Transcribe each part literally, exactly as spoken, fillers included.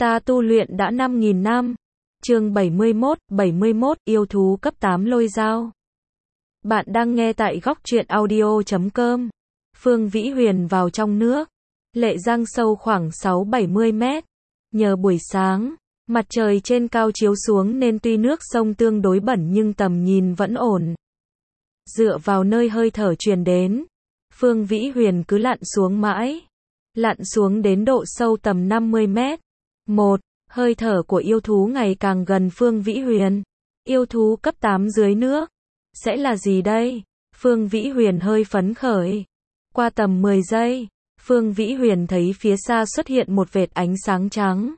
Ta tu luyện đã năm nghìn năm. Chương bảy mươi mốt, bảy mươi mốt, yêu thú cấp tám lôi dao. Bạn đang nghe tại góc truyện audio chấm com. Phương Vĩ Huyền vào trong nước. Lệ Giang sâu khoảng sáu bảy mươi mét. Nhờ buổi sáng, mặt trời trên cao chiếu xuống nên tuy nước sông tương đối bẩn nhưng tầm nhìn vẫn ổn. Dựa vào nơi hơi thở truyền đến, Phương Vĩ Huyền cứ lặn xuống mãi. Lặn xuống đến độ sâu tầm năm mươi mét. Một, hơi thở của yêu thú ngày càng gần Phương Vĩ Huyền. Yêu thú cấp tám dưới nước. Sẽ là gì đây? Phương Vĩ Huyền hơi phấn khởi. Qua tầm mười giây, Phương Vĩ Huyền thấy phía xa xuất hiện một vệt ánh sáng trắng.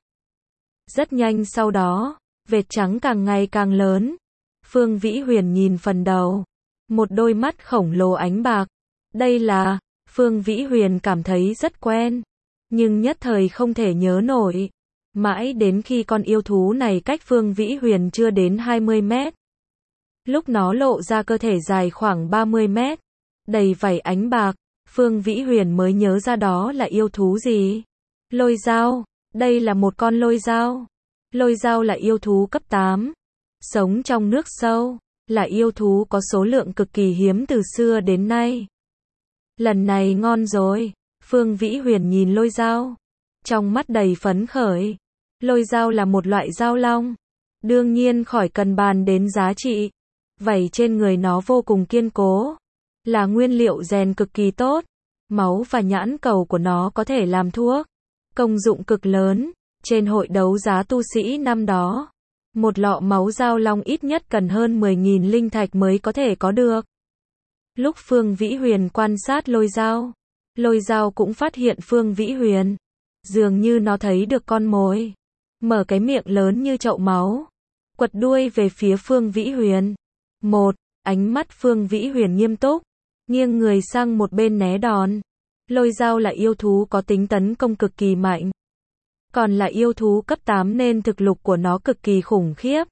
Rất nhanh sau đó, vệt trắng càng ngày càng lớn. Phương Vĩ Huyền nhìn phần đầu. Một đôi mắt khổng lồ ánh bạc. Đây là... Phương Vĩ Huyền cảm thấy rất quen. Nhưng nhất thời không thể nhớ nổi. Mãi đến khi con yêu thú này cách Phương Vĩ Huyền chưa đến hai mươi mét. Lúc nó lộ ra cơ thể dài khoảng ba mươi mét. Đầy vảy ánh bạc. Phương Vĩ Huyền mới nhớ ra đó là yêu thú gì. Lôi dao. Đây là một con lôi dao. Lôi dao là yêu thú cấp tám. Sống trong nước sâu. Là yêu thú có số lượng cực kỳ hiếm từ xưa đến nay. Lần này ngon rồi. Phương Vĩ Huyền nhìn lôi dao. Trong mắt đầy phấn khởi. Lôi dao là một loại dao long. Đương nhiên khỏi cần bàn đến giá trị. Vảy trên người nó vô cùng kiên cố. Là nguyên liệu rèn cực kỳ tốt. Máu và nhãn cầu của nó có thể làm thuốc. Công dụng cực lớn. Trên hội đấu giá tu sĩ năm đó, một lọ máu dao long ít nhất cần hơn mười nghìn linh thạch mới có thể có được. Lúc Phương Vĩ Huyền quan sát lôi dao, lôi dao cũng phát hiện Phương Vĩ Huyền. Dường như nó thấy được con mồi. Mở cái miệng lớn như chậu máu. Quật đuôi về phía Phương Vĩ Huyền. Một, ánh mắt Phương Vĩ Huyền nghiêm túc. Nghiêng người sang một bên né đòn. Lôi dao là yêu thú có tính tấn công cực kỳ mạnh. Còn là yêu thú cấp tám nên thực lực của nó cực kỳ khủng khiếp.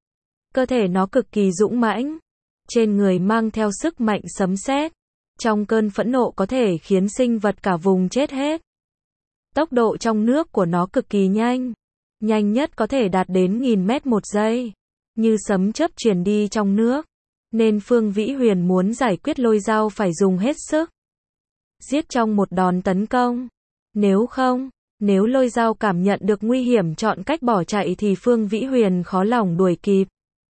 Cơ thể nó cực kỳ dũng mãnh. Trên người mang theo sức mạnh sấm sét. Trong cơn phẫn nộ có thể khiến sinh vật cả vùng chết hết. Tốc độ trong nước của nó cực kỳ nhanh. Nhanh nhất có thể đạt đến nghìn mét một giây. Như sấm chớp truyền đi trong nước. Nên Phương Vĩ Huyền muốn giải quyết lôi dao phải dùng hết sức. Giết trong một đòn tấn công. Nếu không, nếu lôi dao cảm nhận được nguy hiểm chọn cách bỏ chạy thì Phương Vĩ Huyền khó lòng đuổi kịp.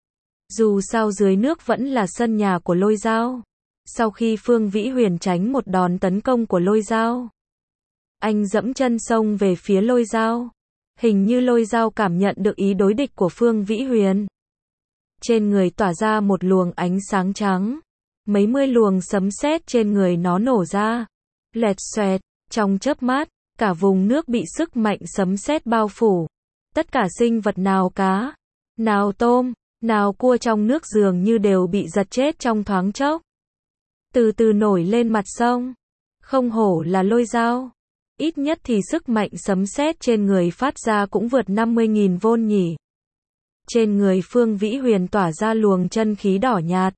Dù sao dưới nước vẫn là sân nhà của lôi dao. Sau khi Phương Vĩ Huyền tránh một đòn tấn công của lôi dao, anh dẫm chân xông về phía lôi dao. Hình như lôi dao cảm nhận được ý đối địch của Phương Vĩ Huyền. Trên người tỏa ra một luồng ánh sáng trắng. Mấy mươi luồng sấm sét trên người nó nổ ra. Lẹt xoẹt, trong chớp mắt, cả vùng nước bị sức mạnh sấm sét bao phủ. Tất cả sinh vật nào cá, nào tôm, nào cua trong nước dường như đều bị giật chết trong thoáng chốc. Từ từ nổi lên mặt sông. Không hổ là lôi dao. Ít nhất thì sức mạnh sấm sét trên người phát ra cũng vượt năm mươi nghìn vôn nhỉ. Trên người Phương Vĩ Huyền tỏa ra luồng chân khí đỏ nhạt.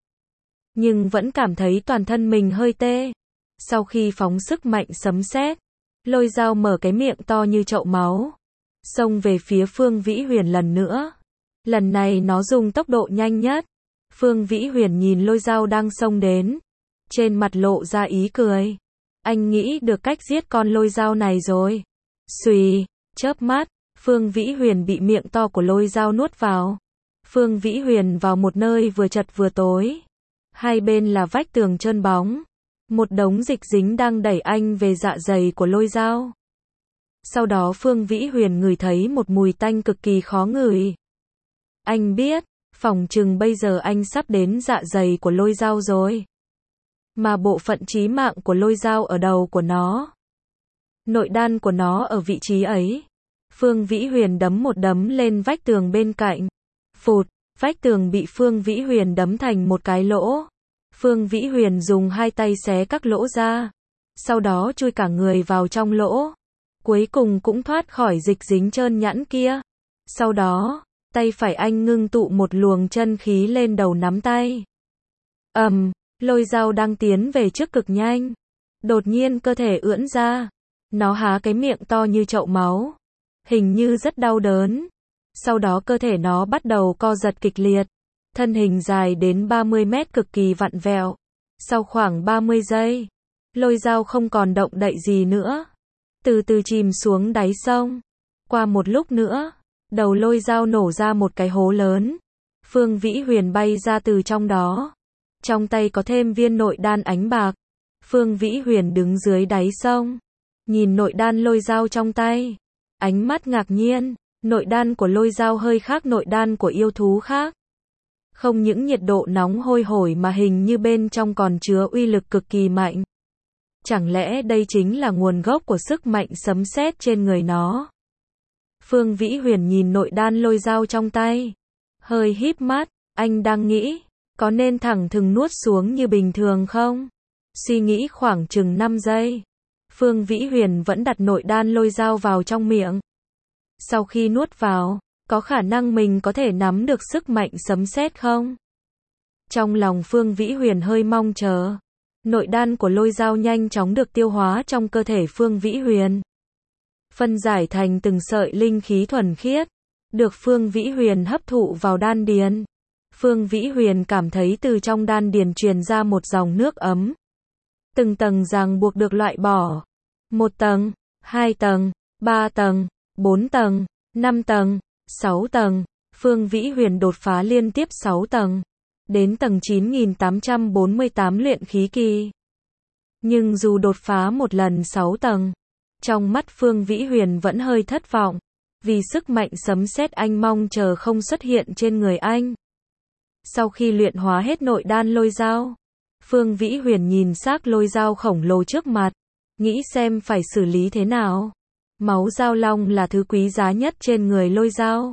Nhưng vẫn cảm thấy toàn thân mình hơi tê. Sau khi phóng sức mạnh sấm sét, lôi dao mở cái miệng to như chậu máu. Xông về phía Phương Vĩ Huyền lần nữa. Lần này nó dùng tốc độ nhanh nhất. Phương Vĩ Huyền nhìn lôi dao đang xông đến. Trên mặt lộ ra ý cười. Anh nghĩ được cách giết con lôi dao này rồi. Xùy, chớp mắt, Phương Vĩ Huyền bị miệng to của lôi dao nuốt vào. Phương Vĩ Huyền vào một nơi vừa chật vừa tối. Hai bên là vách tường trơn bóng. Một đống dịch dính đang đẩy anh về dạ dày của lôi dao. Sau đó Phương Vĩ Huyền ngửi thấy một mùi tanh cực kỳ khó ngửi. Anh biết, phỏng chừng bây giờ anh sắp đến dạ dày của lôi dao rồi. Mà bộ phận chí mạng của lôi dao ở đầu của nó. Nội đan của nó ở vị trí ấy. Phương Vĩ Huyền đấm một đấm lên vách tường bên cạnh. Phụt, vách tường bị Phương Vĩ Huyền đấm thành một cái lỗ. Phương Vĩ Huyền dùng hai tay xé các lỗ ra. Sau đó chui cả người vào trong lỗ. Cuối cùng cũng thoát khỏi dịch dính trơn nhẵn kia. Sau đó, tay phải anh ngưng tụ một luồng chân khí lên đầu nắm tay. Ầm, um, lôi dao đang tiến về trước cực nhanh. Đột nhiên cơ thể ưỡn ra. Nó há cái miệng to như chậu máu. hình như rất đau đớn. Sau đó cơ thể nó bắt đầu co giật kịch liệt. Thân hình dài đến ba mươi mét cực kỳ vặn vẹo. Sau khoảng ba mươi giây, lôi dao không còn động đậy gì nữa. Từ từ chìm xuống đáy sông. Qua một lúc nữa, đầu lôi dao nổ ra một cái hố lớn. Phương Vĩ Huyền bay ra từ trong đó. Trong tay có thêm viên nội đan ánh bạc. Phương Vĩ Huyền đứng dưới đáy sông, nhìn nội đan lôi dao trong tay. Ánh mắt ngạc nhiên, nội đan của lôi dao hơi khác nội đan của yêu thú khác. Không những nhiệt độ nóng hôi hổi mà hình như bên trong còn chứa uy lực cực kỳ mạnh. Chẳng lẽ đây chính là nguồn gốc của sức mạnh sấm sét trên người nó? Phương Vĩ Huyền nhìn nội đan lôi dao trong tay, hơi híp mắt, anh đang nghĩ, có nên thẳng thừng nuốt xuống như bình thường không? Suy nghĩ khoảng chừng năm giây, Phương Vĩ Huyền vẫn đặt nội đan lôi dao vào trong miệng. Sau khi nuốt vào, có khả năng mình có thể nắm được sức mạnh sấm sét không? Trong lòng Phương Vĩ Huyền hơi mong chờ. Nội đan của lôi dao nhanh chóng được tiêu hóa trong cơ thể Phương Vĩ Huyền. Phân giải thành từng sợi linh khí thuần khiết, được Phương Vĩ Huyền hấp thụ vào đan điền. Phương Vĩ Huyền cảm thấy từ trong đan điền truyền ra một dòng nước ấm. Từng tầng ràng buộc được loại bỏ. Một tầng, hai tầng, ba tầng, bốn tầng, năm tầng, sáu tầng. Phương Vĩ Huyền đột phá liên tiếp sáu tầng. Đến tầng chín nghìn tám trăm bốn mươi tám luyện khí kỳ. Nhưng dù đột phá một lần sáu tầng, trong mắt Phương Vĩ Huyền vẫn hơi thất vọng. Vì sức mạnh sấm sét anh mong chờ không xuất hiện trên người anh. Sau khi luyện hóa hết nội đan lôi dao, Phương Vĩ Huyền nhìn xác lôi dao khổng lồ trước mặt, nghĩ xem phải xử lý thế nào. Máu dao long là thứ quý giá nhất trên người lôi dao.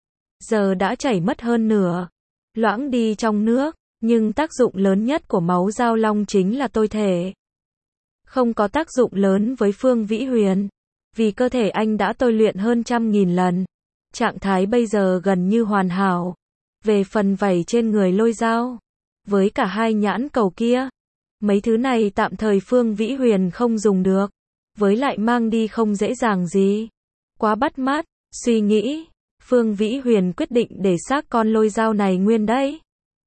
Giờ đã chảy mất hơn nửa, loãng đi trong nước, nhưng tác dụng lớn nhất của máu dao long chính là tôi thể. Không có tác dụng lớn với Phương Vĩ Huyền, vì cơ thể anh đã tôi luyện hơn trăm nghìn lần. Trạng thái bây giờ gần như hoàn hảo. Về phần vảy trên người lôi dao, với cả hai nhãn cầu kia, mấy thứ này tạm thời Phương Vĩ Huyền không dùng được, với lại mang đi không dễ dàng gì. Quá bắt mắt, suy nghĩ, Phương Vĩ Huyền quyết định để xác con lôi dao này nguyên đấy.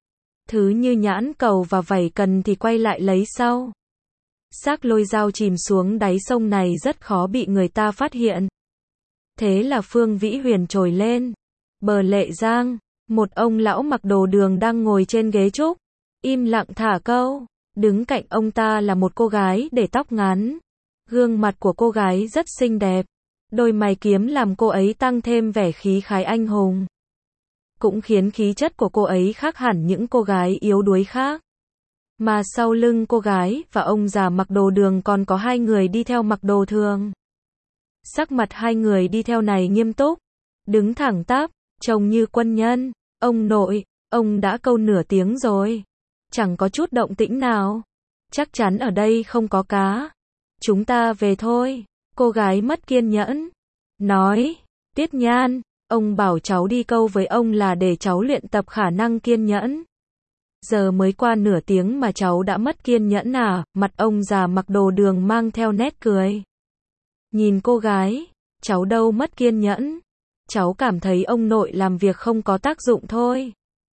Thứ như nhãn cầu và vảy cần thì quay lại lấy sau. Xác lôi dao chìm xuống đáy sông này rất khó bị người ta phát hiện. Thế là Phương Vĩ Huyền trồi lên. Bờ Lệ Giang, một ông lão mặc đồ đường đang ngồi trên ghế trúc, im lặng thả câu. Đứng cạnh ông ta là một cô gái để tóc ngắn. Gương mặt của cô gái rất xinh đẹp. Đôi mày kiếm làm cô ấy tăng thêm vẻ khí khái anh hùng. Cũng khiến khí chất của cô ấy khác hẳn những cô gái yếu đuối khác. Mà sau lưng cô gái và ông già mặc đồ đường còn có hai người đi theo mặc đồ thường. Sắc mặt hai người đi theo này nghiêm túc, đứng thẳng tắp, trông như quân nhân. Ông nội, ông đã câu nửa tiếng rồi. Chẳng có chút động tĩnh nào. Chắc chắn ở đây không có cá. Chúng ta về thôi. Cô gái mất kiên nhẫn. Nói, Tiết Nhan, ông bảo cháu đi câu với ông là để cháu luyện tập khả năng kiên nhẫn. Giờ mới qua nửa tiếng mà cháu đã mất kiên nhẫn à? Mặt ông già mặc đồ đường mang theo nét cười. Nhìn cô gái, cháu đâu mất kiên nhẫn. Cháu cảm thấy ông nội làm việc không có tác dụng thôi.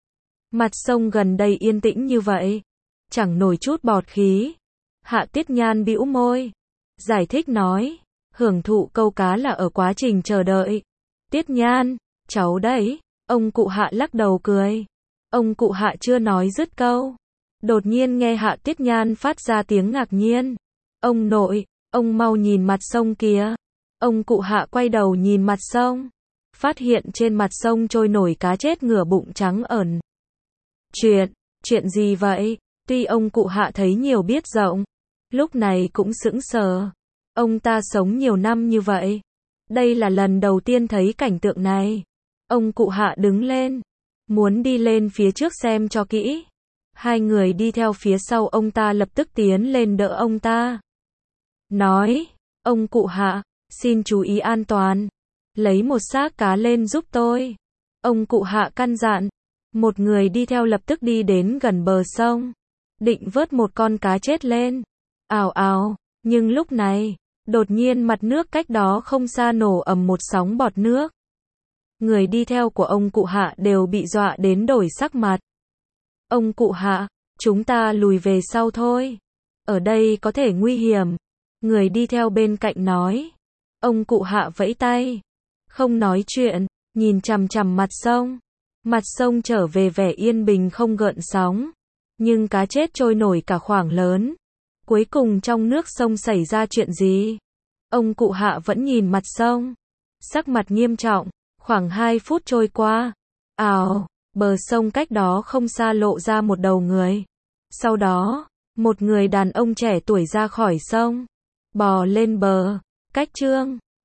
Mặt sông gần đây yên tĩnh như vậy, chẳng nổi chút bọt khí. Hạ Tiết Nhan bĩu môi, giải thích nói, hưởng thụ câu cá là ở quá trình chờ đợi. Tiết Nhan, cháu đấy. Ông cụ Hạ lắc đầu cười. Ông cụ Hạ chưa nói dứt câu, đột nhiên nghe Hạ Tiết Nhan phát ra tiếng ngạc nhiên. Ông nội, ông mau nhìn mặt sông kìa. Ông cụ Hạ quay đầu nhìn mặt sông, phát hiện trên mặt sông trôi nổi cá chết ngửa bụng trắng ẩn. Chuyện, chuyện gì vậy? Tuy ông cụ Hạ thấy nhiều biết rộng, lúc này cũng sững sờ. Ông ta sống nhiều năm như vậy, đây là lần đầu tiên thấy cảnh tượng này. Ông cụ Hạ đứng lên, muốn đi lên phía trước xem cho kỹ. Hai người đi theo phía sau ông ta lập tức tiến lên đỡ ông ta. Nói, ông cụ Hạ, xin chú ý an toàn. Lấy một xác cá lên giúp tôi. Ông cụ Hạ căn dặn. Một người đi theo lập tức đi đến gần bờ sông, định vớt một con cá chết lên. Ào ào, nhưng lúc này, Đột nhiên mặt nước cách đó không xa nổ ầm một sóng bọt nước. Người đi theo của ông cụ Hạ đều bị dọa đến đổi sắc mặt. Ông cụ Hạ, chúng ta lùi về sau thôi. Ở đây có thể nguy hiểm. Người đi theo bên cạnh nói. Ông cụ Hạ vẫy tay. Không nói chuyện, nhìn chằm chằm mặt sông. Mặt sông trở về vẻ yên bình không gợn sóng. Nhưng cá chết trôi nổi cả khoảng lớn. Cuối cùng trong nước sông xảy ra chuyện gì? Ông cụ Hạ vẫn nhìn mặt sông. Sắc mặt nghiêm trọng. Khoảng hai phút trôi qua. Ào, bờ sông cách đó không xa lộ ra một đầu người. Sau đó, một người đàn ông trẻ tuổi ra khỏi sông. Bò lên bờ. Cách Trương